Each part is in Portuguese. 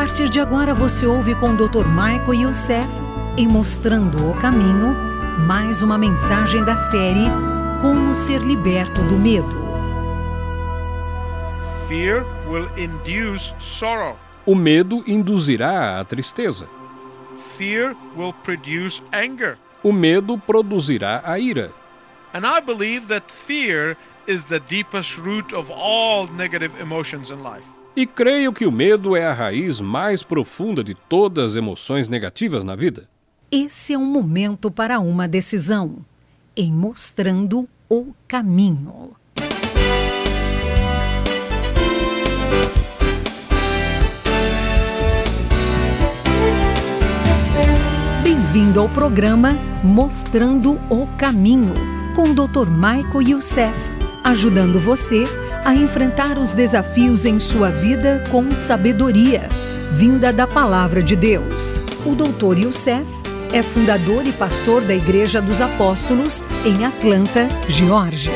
partir de agora você ouve com o Dr. Michael Youssef, em Mostrando o Caminho, mais uma mensagem da série Como Ser Liberto do Medo. Fear will induce sorrow. O medo induzirá a tristeza. Fear will produce anger. O medo produzirá a ira. And I believe that fear is the deepest root of all negative emotions in life. E creio que o medo é a raiz mais profunda de todas as emoções negativas na vida. Esse é um momento para uma decisão, em Mostrando o Caminho. Bem-vindo ao programa Mostrando o Caminho, com o Dr. Michael Youssef, ajudando você a enfrentar os desafios em sua vida com sabedoria, vinda da Palavra de Deus. O Dr. Youssef é fundador e pastor da Igreja dos Apóstolos em Atlanta, Geórgia.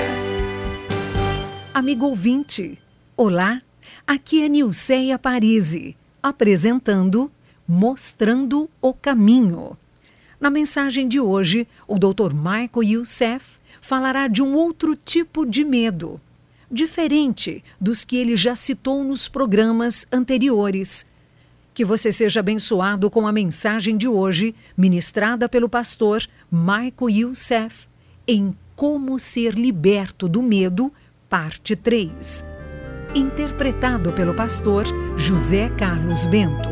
Amigo ouvinte, olá, aqui é Nilceia Parisi, apresentando Mostrando o Caminho. Na mensagem de hoje, o Dr. Michael Youssef falará de um outro tipo de medo, diferente dos que ele já citou nos programas anteriores. Que você seja abençoado com a mensagem de hoje, ministrada pelo pastor Michael Youssef, em Como Ser Liberto do Medo, parte 3. Interpretado pelo pastor José Carlos Bento.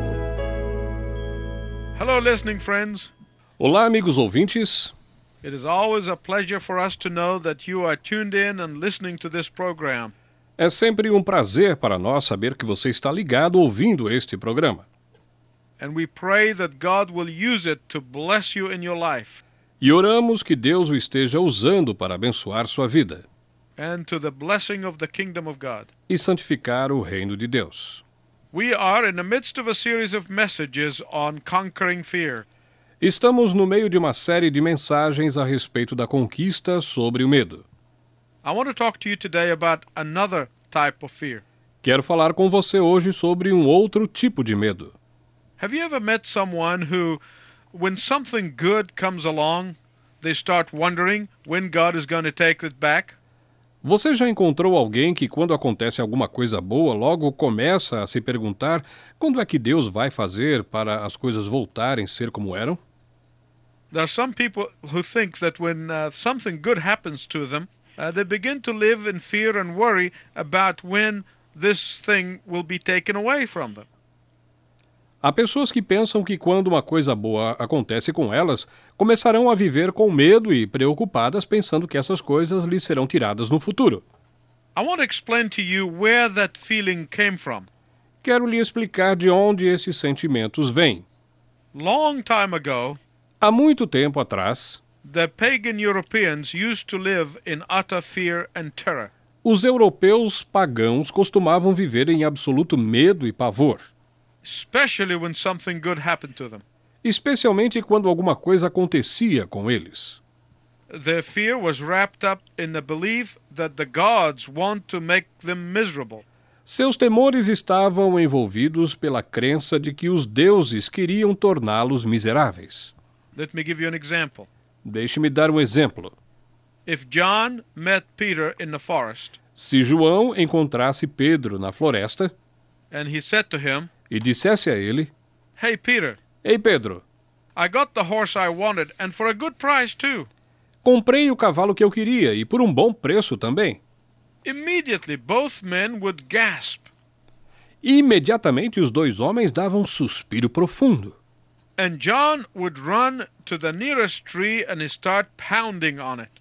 Hello, listening friends. Olá, amigos ouvintes. It is always a pleasure for us to know that you are tuned in and listening to this program. É sempre um prazer para nós saber que você está ligado ouvindo este programa. And we pray that God will use it to bless you in your life. E oramos que Deus o esteja usando para abençoar sua vida And to the blessing of the kingdom of God. e santificar o reino de Deus. We are in the midst of a series of messages on conquering fear. Estamos no meio de uma série de mensagens a respeito da conquista sobre o medo. I want to talk to you today about another type of fear. Quero falar com você hoje sobre um outro tipo de medo. Have you ever met someone who, when something good comes along, they start wondering when God is going to take it back? Você já encontrou alguém que, quando acontece alguma coisa boa, logo começa a se perguntar quando é que Deus vai fazer para as coisas voltarem a ser como eram? There are some people who think that when something good happens to them, they begin to live in fear and worry about when this thing will be taken away from them. Há pessoas que pensam que quando uma coisa boa acontece com elas, começarão a viver com medo e preocupadas pensando que essas coisas lhes serão tiradas no futuro. I want to explain to you where that feeling came from. Quero lhe explicar de onde esses sentimentos vêm. Long time ago, Há muito tempo atrás, the pagan Europeans used to live in utter fear and terror. os europeus pagãos costumavam viver em absoluto medo e pavor, Especially when something good happened to them. especialmente quando alguma coisa acontecia com eles. Their fear was wrapped up in the belief that the gods want to make them miserable. Seus temores estavam envolvidos pela crença de que os deuses queriam torná-los miseráveis. Let me give you an example. Deixe-me dar um exemplo. If John met Peter in the forest, Se João encontrasse Pedro na floresta and he said to him, e dissesse a ele: "Hey Peter, Ei Pedro, I got the horse I wanted and for a good price too." comprei o cavalo que eu queria e por um bom preço também. Immediately both men would gasp, E imediatamente os dois homens davam um suspiro profundo. and John would run to the nearest tree and start pounding on it.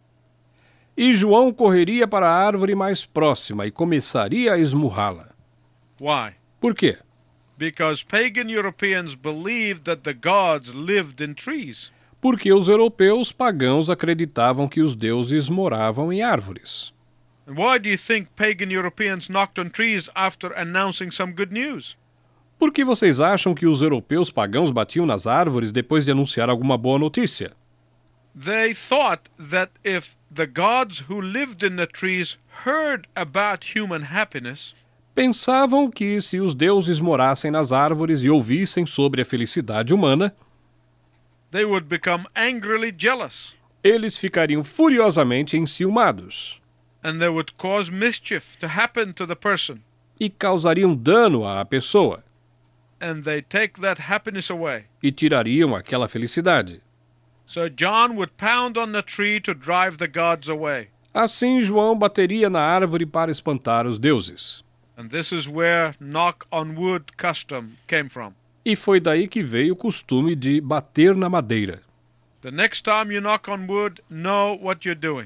E João correria para a árvore mais próxima e começaria a esmurrá-la. Why? Por quê? Because pagan Europeans believed that the gods lived in trees. Porque os europeus pagãos acreditavam que os deuses moravam em árvores. And why do you think pagan Europeans knocked on trees after announcing some good news? Por que vocês acham que os europeus pagãos batiam nas árvores depois de anunciar alguma boa notícia? They thought that if the gods who lived in the trees heard about human happiness, Pensavam que se os deuses morassem nas árvores e ouvissem sobre a felicidade humana, they would become angrily jealous, eles ficariam furiosamente enciumados and they would cause mischief to happen to the person, e causariam dano à pessoa and they take that happiness away. e tirariam aquela felicidade. So John would pound on the tree to drive the gods away. Assim, João bateria na árvore para espantar os deuses. And this is where knock on wood custom came from. E foi daí que veio o costume de bater na madeira. The next time you knock on wood, know what you're doing.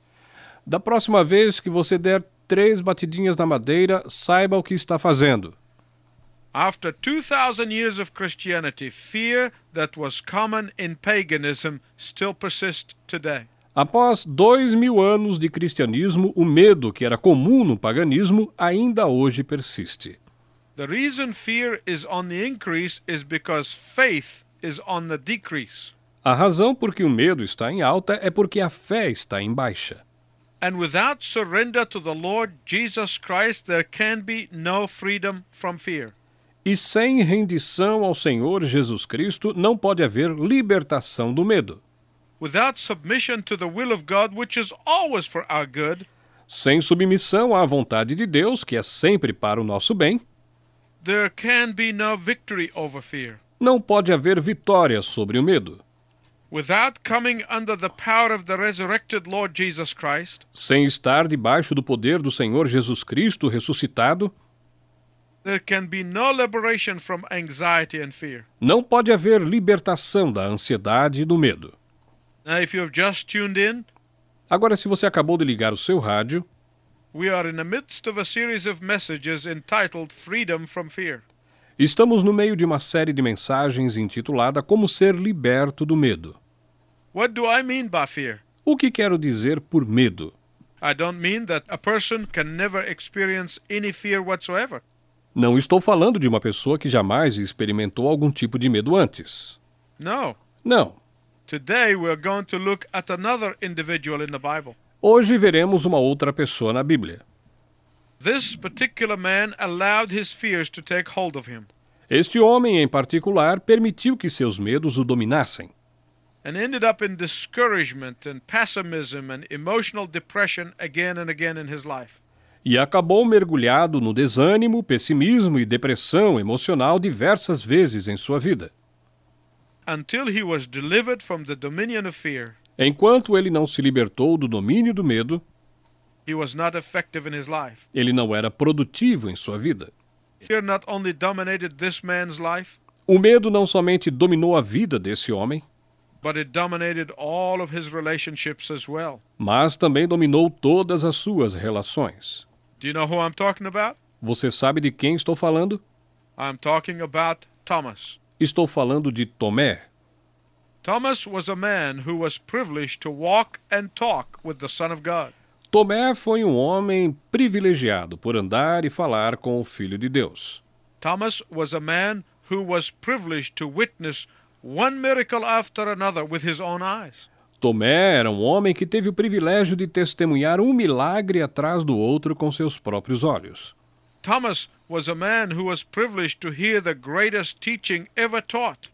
Da próxima vez que você der 3 batidinhas na madeira, saiba o que está fazendo. After 2,000 years of Christianity, fear that was common in paganism still persists today. Após 2.000 anos de cristianismo, o medo que era comum no paganismo ainda hoje persiste. The reason fear is on the increase is because faith is on the decrease. A razão por que o medo está em alta é porque a fé está em baixa. And without surrender to the Lord Jesus Christ, there can be no freedom from fear. E sem rendição ao Senhor Jesus Cristo, não pode haver libertação do medo. Without submission to the will of God, which is always for our good, Sem submissão à vontade de Deus, que é sempre para o nosso bem, there can be no victory over fear. não pode haver vitória sobre o medo. Without coming under the power of the resurrected Lord Jesus Christ, Sem estar debaixo do poder do Senhor Jesus Cristo ressuscitado, there can be no liberation from anxiety and fear. não pode haver libertação da ansiedade e do medo. Now, if you have just tuned in, Agora, se você acabou de ligar o seu rádio, we are in the midst of a series of messages entitled Freedom from Fear. estamos no meio de uma série de mensagens intitulada Como Ser Liberto do Medo. What do I mean by fear? O que quero dizer por medo? I don't mean that a person can never experience any fear whatsoever. Não estou falando de uma pessoa que jamais experimentou algum tipo de medo antes. No. Não. Today we are going to look at another individual in the Bible. Hoje veremos uma outra pessoa na Bíblia. This particular man allowed his fears to take hold of him Este homem, em particular, permitiu que seus medos o dominassem and ended up in discouragement and pessimism and emotional depression again and again in his life. e acabou mergulhado no desânimo, pessimismo e depressão emocional diversas vezes em sua vida. Until he was delivered from the dominion of fear, Enquanto ele não se libertou do domínio do medo, he was not effective in his life. ele não era produtivo em sua vida. Fear not only dominated this man's life, O medo não somente dominou a vida desse homem, but it dominated all of his relationships as well. mas também dominou todas as suas relações. Do you know who I'm talking about? Você sabe de quem estou falando? I'm talking about Thomas. Estou falando de Tomé. Thomas was a man who was privileged to walk and talk with the Son of God. Tomé foi um homem privilegiado por andar e falar com o Filho de Deus. Thomas was a man who was privileged to witness one miracle after another with his own eyes. Tomé era um homem que teve o privilégio de testemunhar um milagre atrás do outro com seus próprios olhos. Thomas was a man who was privileged to hear the greatest teaching ever taught.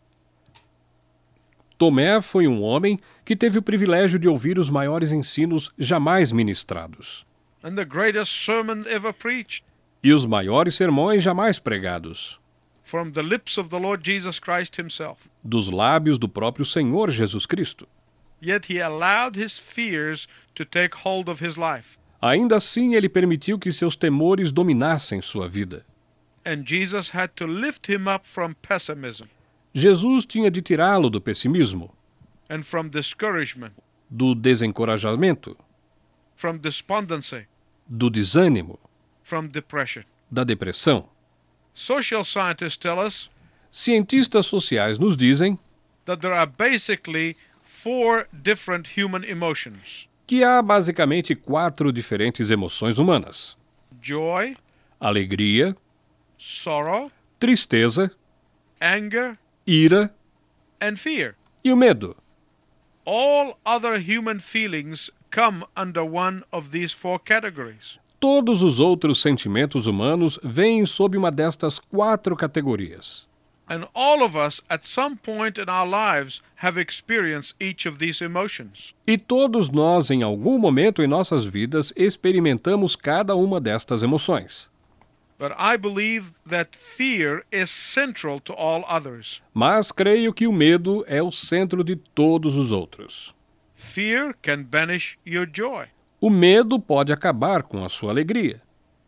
Tomé foi um homem que teve o privilégio de ouvir os maiores ensinos jamais ministrados And the greatest sermon ever preached e os maiores sermões jamais pregados from the lips of the Lord Jesus Christ himself. dos lábios do próprio Senhor Jesus Cristo. Yet he allowed his fears to take hold of his life. Ainda assim, ele permitiu que seus temores dominassem sua vida. And Jesus had to lift him up from pessimism Jesus tinha de tirá-lo do pessimismo, and from discouragement, do desencorajamento, from despondency, do desânimo, from depression. da depressão. Social scientists tell us Cientistas sociais nos dizem that there are basically 4 different human emotions: que há basicamente 4 diferentes emoções humanas: joy, alegria, sorrow, tristeza, anger, ira and fear. e o medo. All other human feelings come under one of these 4 categories. Todos os outros sentimentos humanos vêm sob uma destas 4 categorias. And all of us, at some point in our lives, have experienced each of these emotions. E todos nós, em algum momento em nossas vidas, experimentamos cada uma destas emoções. But I believe that fear is central to all others. Mas creio que o medo é o centro de todos os outros. Fear can banish your joy. O medo pode acabar com a sua alegria.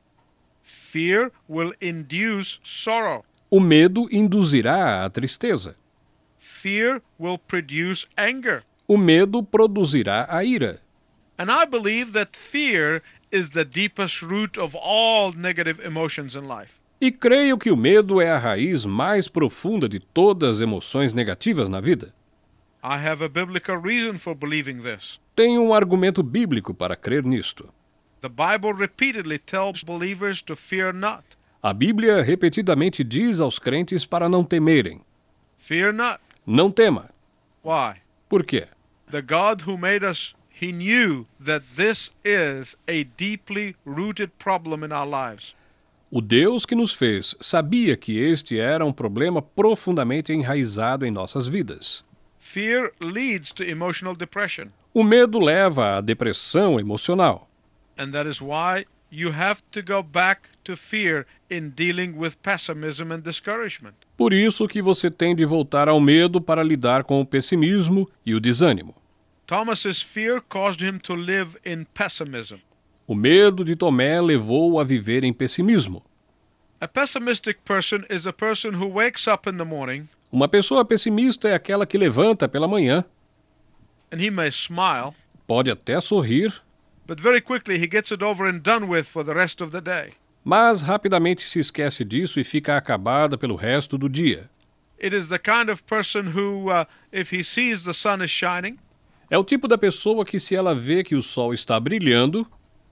Fear will induce sorrow. O medo induzirá a tristeza. Fear will produce anger. O medo produzirá a ira. And I believe that fear is the deepest root of all negative emotions in life. E creio que o medo é a raiz mais profunda de todas as emoções negativas na vida. I have a biblical reason for believing this. Tenho um argumento bíblico para crer nisto. The Bible repeatedly tells believers to fear not. A Bíblia repetidamente diz aos crentes para não temerem. Fear not. Não tema. Why? Por quê? The God who made us, He knew that this is a deeply rooted problem in our lives. O Deus que nos fez sabia que este era um problema profundamente enraizado em nossas vidas. Fear leads to emotional depression. O medo leva à depressão emocional. And that is why you have to go back to fear in dealing with pessimism and discouragement. Por isso que você tem de voltar ao medo para lidar com o pessimismo e o desânimo. Thomas's fear caused him to live in pessimism. O medo de Tomé levou-o a viver em pessimismo. A pessimistic person is a person who wakes up in the morning Uma pessoa pessimista é aquela que levanta pela manhã, and he may smile, pode até sorrir, but very quickly he gets it over and done with for the rest of the day. mas rapidamente se esquece disso e fica acabada pelo resto do dia. It is the kind of person who, if he sees the sun is shining, É o tipo da pessoa que, se ela vê que o sol está brilhando,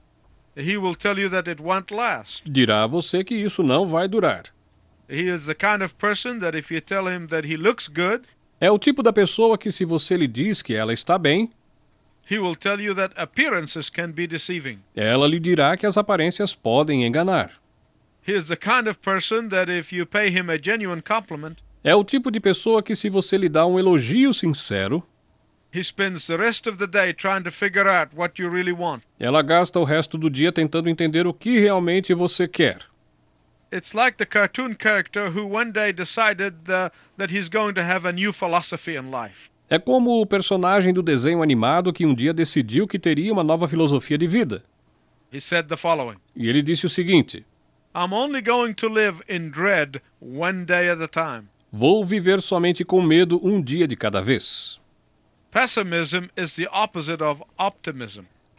he will tell you that it won't last. dirá a você que isso não vai durar. He is the kind of person that if you tell him that he looks good, É o tipo da pessoa que, se você lhe diz que ela está bem, he will tell you that appearances can be deceiving. ela lhe dirá que as aparências podem enganar. He is the kind of person that if you pay him a genuine compliment, É o tipo de pessoa que, se você lhe dá um elogio sincero, he spends the rest of the day trying to figure out what you really want. ela gasta o resto do dia tentando entender o que realmente você quer. It's like the cartoon character who one day decided that he's going to have a new philosophy in life. É como o personagem do desenho animado que um dia decidiu que teria uma nova filosofia de vida. He said the following: E ele disse o seguinte: I'm only going to live in dread one day at a time. vou viver somente com medo um dia de cada vez. Pessimism is the opposite of optimism.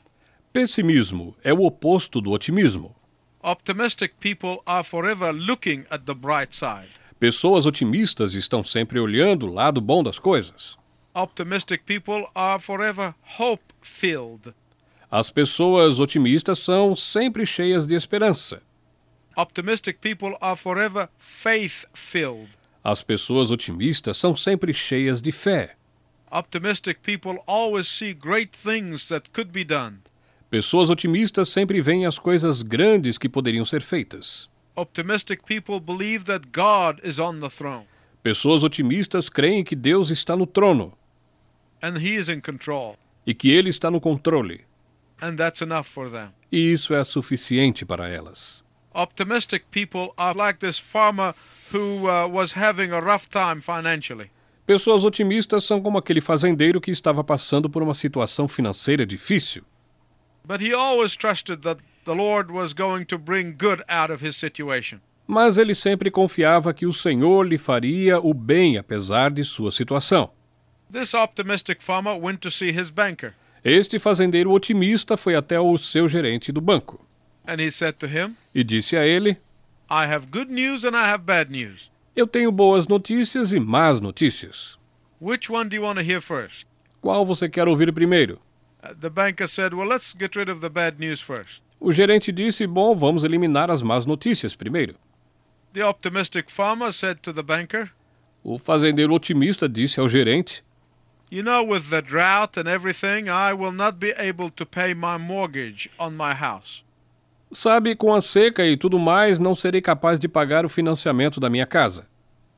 Pessimismo é o oposto do otimismo. Optimistic people are forever looking at the bright side. Pessoas otimistas estão sempre olhando o lado bom das coisas. Optimistic people are forever hope-filled. As pessoas otimistas são sempre cheias de esperança. Optimistic people are forever faith-filled. As pessoas otimistas são sempre cheias de fé. Optimistic people always see great things that could be done. Pessoas otimistas sempre veem as coisas grandes que poderiam ser feitas. Optimistic people believe that God is on the throne Pessoas otimistas creem que Deus está no trono and He is in control, e que Ele está no controle. and that's enough for them. E isso é suficiente para elas. Optimistic people are like this farmer who was having a rough time financially. Pessoas otimistas são como aquele fazendeiro que estava passando por uma situação financeira difícil. But he always trusted that the Lord was going to bring good out of his situation. Mas ele sempre confiava que o Senhor lhe faria o bem apesar de sua situação. This optimistic farmer went to see his banker, Este fazendeiro otimista foi até o seu gerente do banco and he said to him, e disse a ele: I have good news and I have bad news. Eu tenho boas notícias e más notícias. Which one do you want to hear first? Qual você quer ouvir primeiro? The banker said, well, let's get rid of the bad news first. O gerente disse: bom, vamos eliminar as más notícias primeiro. The optimistic farmer said to the banker, O fazendeiro otimista disse ao gerente: you know, with the drought and everything, I will not be able to pay my mortgage on my house. Sabe, com a seca e tudo mais, não serei capaz de pagar o financiamento da minha casa.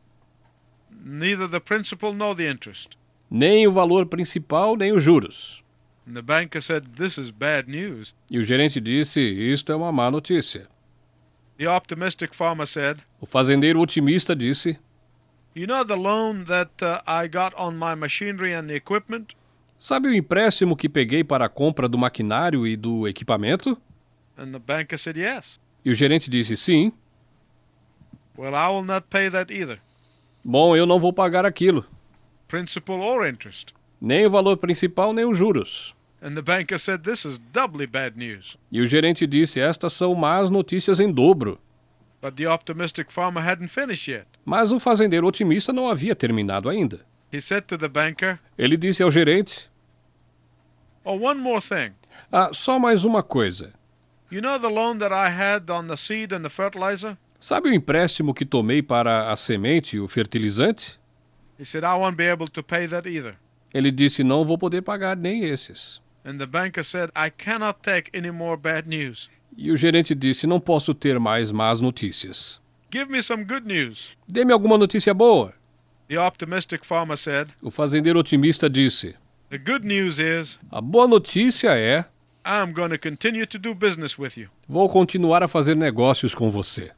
Neither the principal nor the interest. Nem o valor principal, nem os juros. And the banker said, "This is bad news." E o gerente disse, isto é uma má notícia. The optimistic farmer said, O fazendeiro otimista disse, "You know the loan that I got on my machinery and the equipment?" sabe o empréstimo que peguei para a compra do maquinário e do equipamento? And the banker said, "Yes." E o gerente disse, sim. "Well, I will not pay that either, Bom, eu não vou pagar aquilo. principal or interest." Nem o valor principal, nem os juros. And the banker said, "This is doubly bad news." E o gerente disse, estas são más notícias em dobro. But the optimistic farmer hadn't finished yet. Mas o fazendeiro otimista não havia terminado ainda. He said to the banker, Ele disse ao gerente, "Oh, one more thing. só mais uma coisa. You know the loan that I had on the seed and the fertilizer?" Sabe o empréstimo que tomei para a semente e o fertilizante? He said, "I won't be able to pay that either." Ele disse, não vou poder pagar nem esses. And the banker said, "I cannot take any more bad news. E o gerente disse, não posso ter mais más notícias. Give me some good news." Dê-me alguma notícia boa. The optimistic farmer said, O fazendeiro otimista disse, "The good news is a boa notícia é, I'm going to continue to do business with you." vou continuar a fazer negócios com você.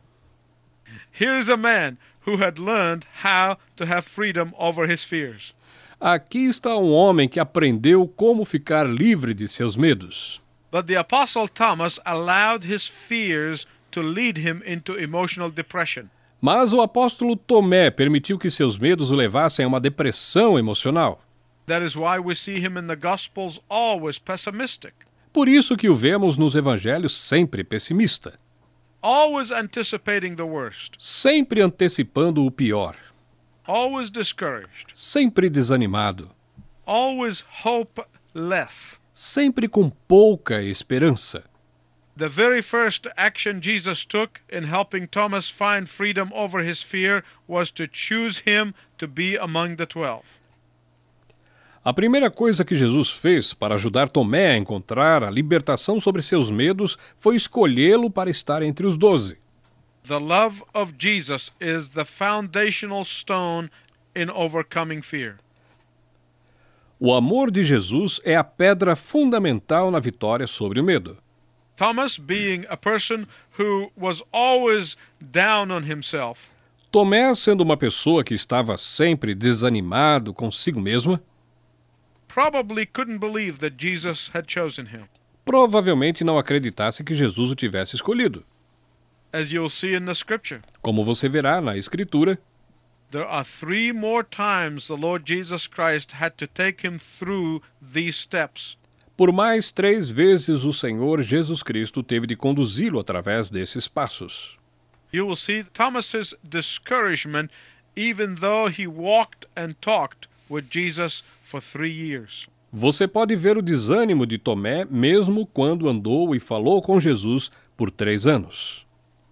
Here is a man who had learned how to have freedom over his fears. Aqui está um homem que aprendeu como ficar livre de seus medos. But the Apostle Thomas allowed his fears to lead him into emotional depression. Mas o apóstolo Tomé permitiu que seus medos o levassem a uma depressão emocional. That is why we see him in the Gospels always pessimistic, Por isso que o vemos nos evangelhos sempre pessimista, always anticipating the worst, sempre antecipando o pior, always discouraged, sempre desanimado, always hopeless. sempre com pouca esperança. The very first action Jesus took in helping Thomas find freedom over his fear was to choose him to be among the 12. A primeira coisa que Jesus fez para ajudar Tomé a encontrar a libertação sobre seus medos foi escolhê-lo para estar entre os 12. The love of Jesus is the foundational stone in overcoming fear. O amor de Jesus é a pedra fundamental na vitória sobre o medo. Thomas, being a person who was always down on himself, Tomé, sendo uma pessoa que estava sempre desanimado consigo mesma, probably couldn't believe that Jesus had chosen him. provavelmente não acreditasse que Jesus o tivesse escolhido. As you'll see in the scripture, Como você verá na Escritura, there are 3 more times the Lord Jesus Christ had to take him through these steps. por mais 3 vezes o Senhor Jesus Cristo teve de conduzi-lo através desses passos. You will see Thomas's discouragement even though he walked and talked with Jesus for 3 years. Você pode ver o desânimo de Tomé mesmo quando andou e falou com Jesus por 3 anos.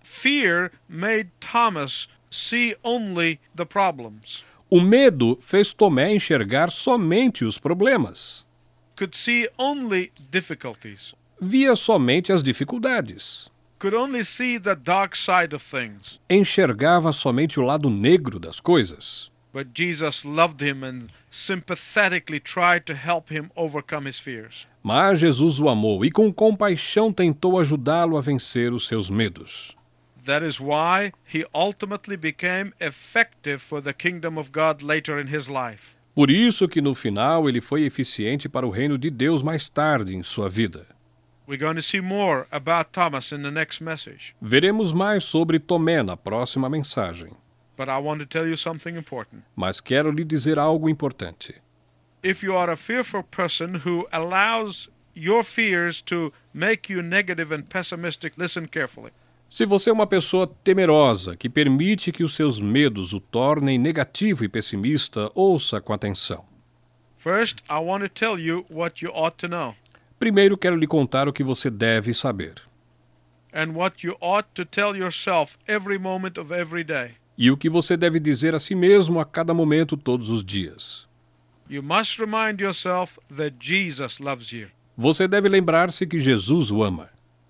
Fear made Thomas see only the problems, O medo fez Tomé enxergar somente os problemas. could see only difficulties, Via somente as dificuldades. could only see the dark side of things. Enxergava somente o lado negro das coisas. But Jesus loved him and sympathetically tried to help him overcome his fears. Mas Jesus o amou e com compaixão tentou ajudá-lo a vencer os seus medos. That is why he ultimately became effective for the kingdom of God later in his life. Por isso que no final ele foi eficiente para o reino de Deus mais tarde em sua vida. We're going to see more about Thomas in the next message. Veremos mais sobre Tomé na próxima mensagem. But I want to tell you something important. Mas quero lhe dizer algo importante. If you are a fearful person who allows your fears to make you negative and pessimistic, listen carefully. Se você é uma pessoa temerosa, que permite que os seus medos o tornem negativo e pessimista, ouça com atenção. First, I want to tell you what you ought to know, Primeiro quero lhe contar o que você deve saber. and what you ought to tell yourself every moment of every day. E o que você deve dizer a si mesmo a cada momento todos os dias. You must remind yourself that Jesus loves you. Você deve lembrar-se que Jesus o ama.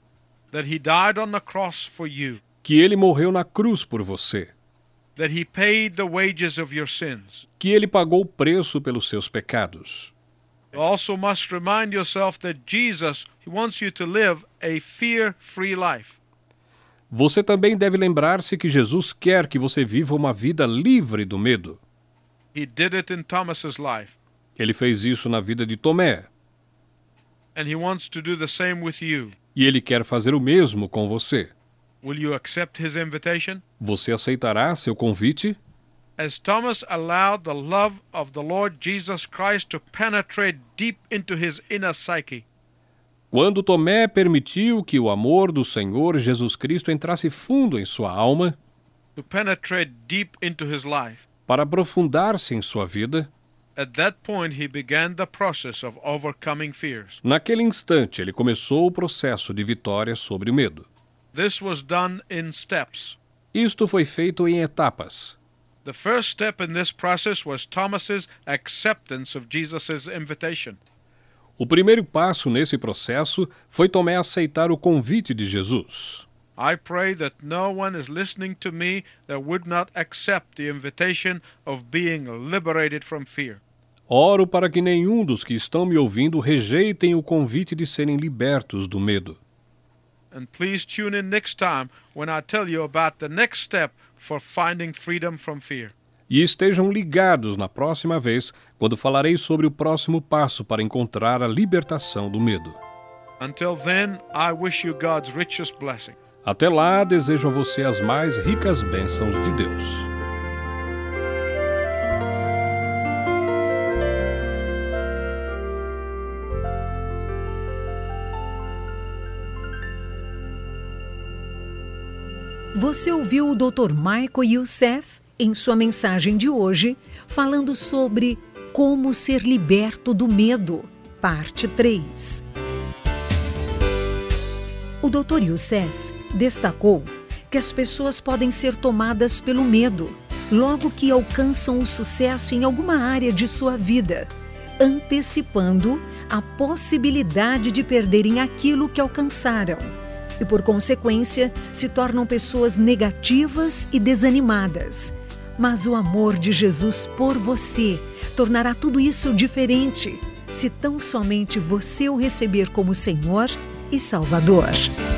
that he died on the cross for you, que ele morreu na cruz por você, that he paid the wages of your sins. que ele pagou o preço pelos seus pecados. You also must remind yourself that Jesus wants you to live a fear-free life. Você também deve lembrar-se que Jesus quer que você viva uma vida livre do medo. He did it in Thomas's life, Ele fez isso na vida de Tomé, and he wants to do the same with you. e ele quer fazer o mesmo com você. Will you accept his invitation? Você aceitará seu convite? As Thomas allowed the love of the Lord Jesus Christ to penetrate deep into his inner psyche, Quando Tomé permitiu que o amor do Senhor Jesus Cristo entrasse fundo em sua alma, to penetrate deep into his life, para aprofundar-se em sua vida, at that point he began the process of overcoming fears. naquele instante ele começou o processo de vitória sobre o medo. This was done in steps. Isto foi feito em etapas. The first step in this process was Thomas's acceptance of Jesus' invitation. O primeiro passo nesse processo foi Tomé aceitar o convite de Jesus. I pray that no one is listening to me that would not accept the invitation of being liberated from fear. Oro para que nenhum dos que estão me ouvindo rejeitem o convite de serem libertos do medo. And please tune in next time when I tell you about the next step for finding freedom from fear. E estejam ligados na próxima vez, quando falarei sobre o próximo passo para encontrar a libertação do medo. Until then, I wish you God's richest blessing. Até lá, desejo a você as mais ricas bênçãos de Deus. Você ouviu o Dr. Michael Youssef em sua mensagem de hoje, falando sobre como ser liberto do medo, parte 3. O Dr. Youssef destacou que as pessoas podem ser tomadas pelo medo logo que alcançam o sucesso em alguma área de sua vida, antecipando a possibilidade de perderem aquilo que alcançaram. E, por consequência, se tornam pessoas negativas e desanimadas. Mas o amor de Jesus por você tornará tudo isso diferente, se tão somente você o receber como Senhor e Salvador.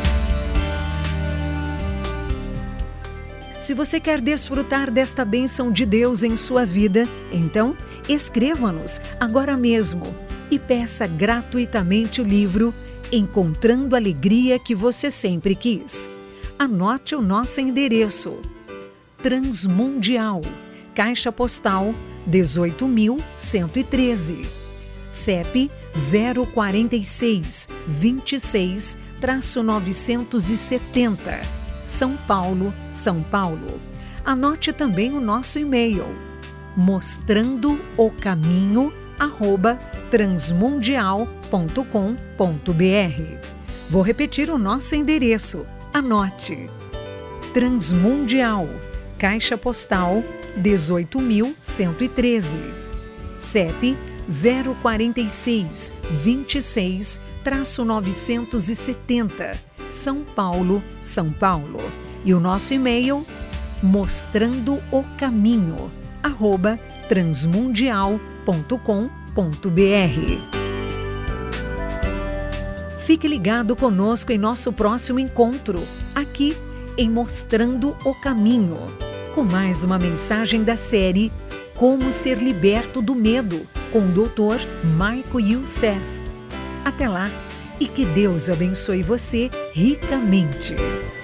Se você quer desfrutar desta bênção de Deus em sua vida, então escreva-nos agora mesmo e peça gratuitamente o livro Encontrando a Alegria que Você Sempre Quis. Anote o nosso endereço: Transmundial, Caixa Postal 18.113, CEP 046 26-970, São Paulo, São Paulo. Anote também o nosso e-mail: mostrandoocamino@transmundial.com.br. Vou repetir o nosso endereço. Anote: Transmundial, Caixa Postal 18.113, CEP 046 26-970, São Paulo, São Paulo. E o nosso e-mail: mostrandoocamino@transmundial.com.br. Fique ligado conosco em nosso próximo encontro, aqui em Mostrando o Caminho, com mais uma mensagem da série Como Ser Liberto do Medo, com o Dr. Michael Youssef. Até lá e que Deus abençoe você ricamente.